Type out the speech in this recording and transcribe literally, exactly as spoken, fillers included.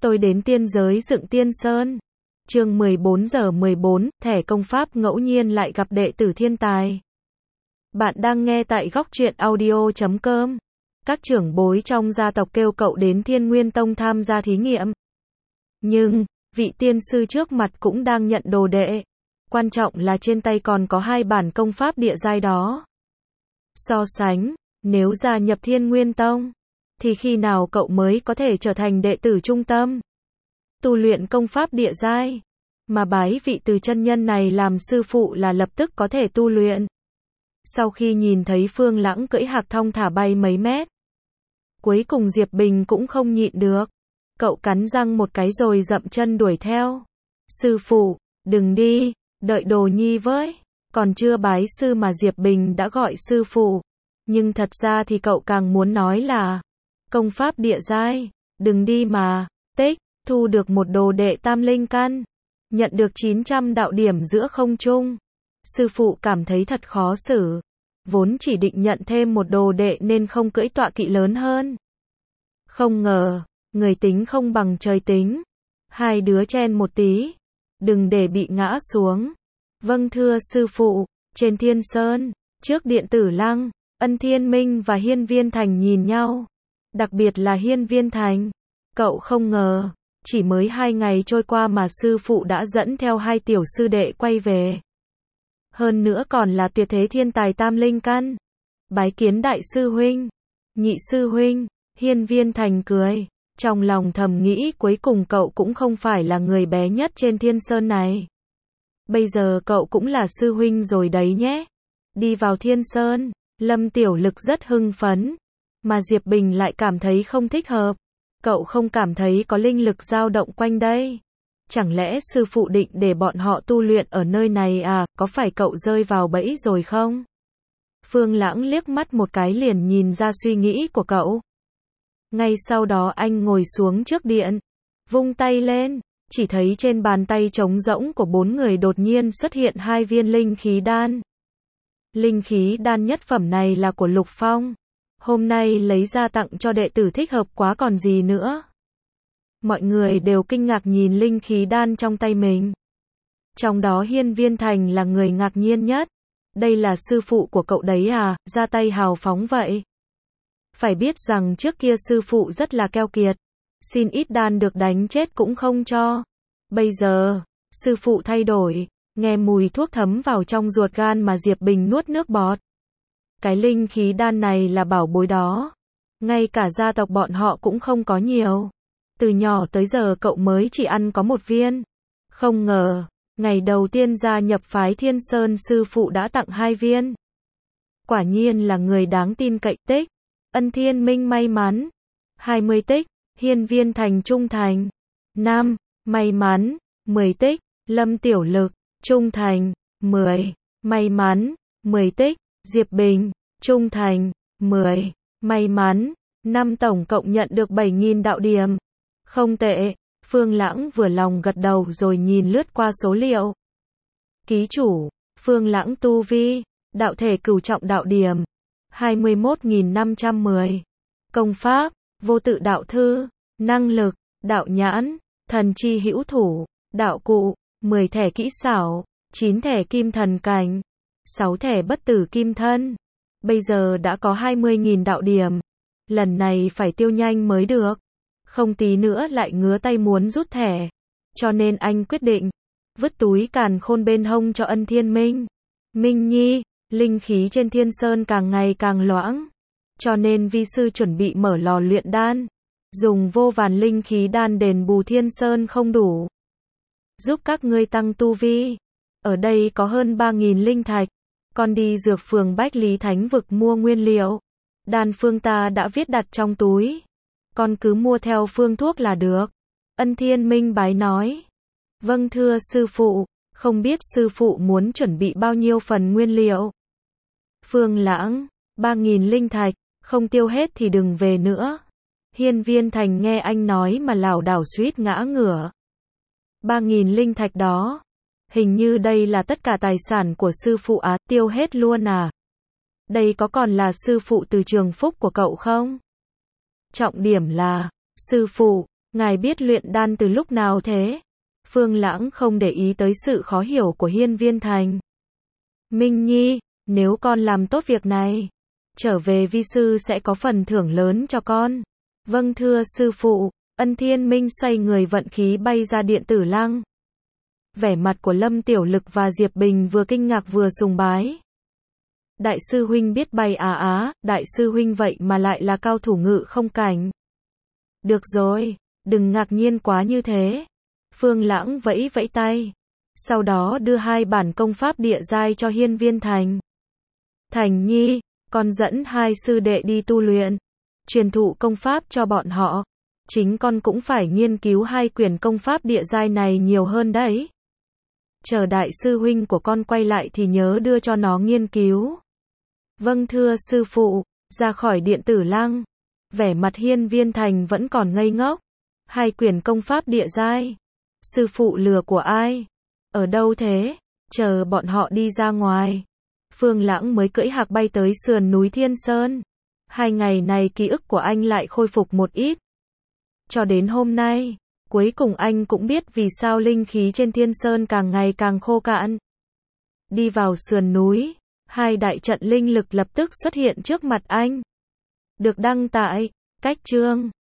Tôi đến tiên giới dựng tiên sơn. Chương mười bốn giờ mười bốn, thẻ công pháp ngẫu nhiên lại gặp đệ tử thiên tài. Bạn đang nghe tại góc truyện audio chấm com. Các trưởng bối trong gia tộc kêu cậu đến Thiên Nguyên Tông tham gia thí nghiệm. Nhưng, vị tiên sư trước mặt cũng đang nhận đồ đệ. Quan trọng là trên tay còn có hai bản công pháp địa giai đó. So sánh, nếu gia nhập Thiên Nguyên Tông, thì khi nào cậu mới có thể trở thành đệ tử trung tâm? Tu luyện công pháp địa giai, mà bái vị từ chân nhân này làm sư phụ là lập tức có thể tu luyện. Sau khi nhìn thấy Phương Lãng cưỡi hạc thong thả bay mấy mét, cuối cùng Diệp Bình cũng không nhịn được. Cậu cắn răng một cái rồi dậm chân đuổi theo. Sư phụ, đừng đi, đợi đồ nhi với. Còn chưa bái sư mà Diệp Bình đã gọi sư phụ. Nhưng thật ra thì cậu càng muốn nói là công pháp địa giai, đừng đi mà. Tích, thu được một đồ đệ tam linh căn, nhận được chín trăm đạo điểm giữa không trung. Sư phụ cảm thấy thật khó xử. Vốn chỉ định nhận thêm một đồ đệ nên không cưỡi tọa kỵ lớn hơn. Không ngờ, người tính không bằng trời tính. Hai đứa chen một tí, đừng để bị ngã xuống. Vâng thưa sư phụ. Trên Thiên Sơn, trước Điện Tử Lăng, Ân Thiên Minh và Hiên Viên Thành nhìn nhau. Đặc biệt là Hiên Viên Thành. Cậu không ngờ, chỉ mới hai ngày trôi qua mà sư phụ đã dẫn theo hai tiểu sư đệ quay về. Hơn nữa còn là tuyệt thế thiên tài tam linh căn. Bái kiến đại sư huynh. Nhị sư huynh. Hiên Viên Thành cười. Trong lòng thầm nghĩ cuối cùng cậu cũng không phải là người bé nhất trên Thiên Sơn này. Bây giờ cậu cũng là sư huynh rồi đấy nhé. Đi vào Thiên Sơn, Lâm Tiểu Lực rất hưng phấn. Mà Diệp Bình lại cảm thấy không thích hợp. Cậu không cảm thấy có linh lực dao động quanh đây. Chẳng lẽ sư phụ định để bọn họ tu luyện ở nơi này à, có phải cậu rơi vào bẫy rồi không? Phương Lãng liếc mắt một cái liền nhìn ra suy nghĩ của cậu. Ngay sau đó anh ngồi xuống trước điện, vung tay lên, chỉ thấy trên bàn tay trống rỗng của bốn người đột nhiên xuất hiện hai viên linh khí đan. Linh khí đan nhất phẩm này là của Lục Phong. Hôm nay lấy ra tặng cho đệ tử thích hợp quá còn gì nữa. Mọi người đều kinh ngạc nhìn linh khí đan trong tay mình. Trong đó Hiên Viên Thành là người ngạc nhiên nhất. Đây là sư phụ của cậu đấy à, ra tay hào phóng vậy. Phải biết rằng trước kia sư phụ rất là keo kiệt. Xin ít đan được đánh chết cũng không cho. Bây giờ, sư phụ thay đổi. Nghe mùi thuốc thấm vào trong ruột gan mà Diệp Bình nuốt nước bọt. Cái linh khí đan này là bảo bối đó. Ngay cả gia tộc bọn họ cũng không có nhiều. Từ nhỏ tới giờ cậu mới chỉ ăn có một viên. Không ngờ, ngày đầu tiên gia nhập phái Thiên Sơn sư phụ đã tặng hai viên. Quả nhiên là người đáng tin cậy. Tích, Ân Thiên Minh may mắn. hai mươi tích, Hiên Viên Thành trung thành. năm, may mắn. mười tích, Lâm Tiểu Lực, trung thành. mười, may mắn. mười tích, Diệp Bình, trung thành. mười, may mắn. năm tổng cộng nhận được bảy nghìn đạo điểm. Không tệ. Phương Lãng vừa lòng gật đầu rồi nhìn lướt qua số liệu. Ký chủ, Phương Lãng tu vi, đạo thể cửu trọng đạo điểm, hai mươi mốt nghìn năm trăm mười. Công pháp, vô tự đạo thư. Năng lực, đạo nhãn, thần chi hữu thủ, đạo cụ, mười thẻ kỹ xảo, chín thẻ kim thần cảnh, sáu thẻ bất tử kim thân. Bây giờ đã có hai mươi nghìn đạo điểm. Lần này phải tiêu nhanh mới được. Không tí nữa lại ngứa tay muốn rút thẻ. Cho nên anh quyết định vứt túi càn khôn bên hông cho Ân Thiên Minh. Minh Nhi, linh khí trên Thiên Sơn càng ngày càng loãng. Cho nên vi sư chuẩn bị mở lò luyện đan. Dùng vô vàn linh khí đan đền bù Thiên Sơn không đủ. Giúp các ngươi tăng tu vi. Ở đây có hơn ba nghìn linh thạch. Con đi dược phường Bách Lý Thánh Vực mua nguyên liệu. Đan phương ta đã viết đặt trong túi. Con cứ mua theo phương thuốc là được. Ân Thiên Minh bái nói. Vâng thưa sư phụ. Không biết sư phụ muốn chuẩn bị bao nhiêu phần nguyên liệu? Phương Lãng, ba nghìn linh thạch, không tiêu hết thì đừng về nữa. Hiên Viên Thành nghe anh nói mà lảo đảo suýt ngã ngửa. ba nghìn linh thạch đó. Hình như đây là tất cả tài sản của sư phụ á, tiêu hết luôn à? Đây có còn là sư phụ từ trường phúc của cậu không? Trọng điểm là, sư phụ, Ngài biết luyện đan từ lúc nào thế? Phương Lãng không để ý tới sự khó hiểu của Hiên Viên Thành. Minh Nhi, nếu con làm tốt việc này, trở về vi sư sẽ có phần thưởng lớn cho con. Vâng thưa sư phụ. Ân Thiên Minh xoay người vận khí bay ra điện tử lăng. Vẻ mặt của Lâm Tiểu Lực và Diệp Bình vừa kinh ngạc vừa sùng bái. Đại sư huynh biết bay à á, đại sư huynh vậy mà lại là cao thủ ngự không cảnh. Được rồi, đừng ngạc nhiên quá như thế. Phương Lãng vẫy vẫy tay. Sau đó đưa hai bản công pháp địa giai cho Hiên Viên Thành. Thành Nhi, con dẫn hai sư đệ đi tu luyện. Truyền thụ công pháp cho bọn họ. Chính con cũng phải nghiên cứu hai quyển công pháp địa giai này nhiều hơn đấy. Chờ đại sư huynh của con quay lại thì nhớ đưa cho nó nghiên cứu. Vâng thưa sư phụ. Ra khỏi điện tử lăng. Vẻ mặt Hiên Viên Thành vẫn còn ngây ngốc. Hai quyển công pháp địa giai. Sư phụ lừa của ai? Ở đâu thế? Chờ bọn họ đi ra ngoài. Phương Lãng mới cưỡi hạc bay tới sườn núi Thiên Sơn. Hai ngày này ký ức của anh lại khôi phục một ít. Cho đến hôm nay, cuối cùng anh cũng biết vì sao linh khí trên Thiên Sơn càng ngày càng khô cạn. Đi vào sườn núi, hai đại trận linh lực lập tức xuất hiện trước mặt anh. Được đăng tại cách chương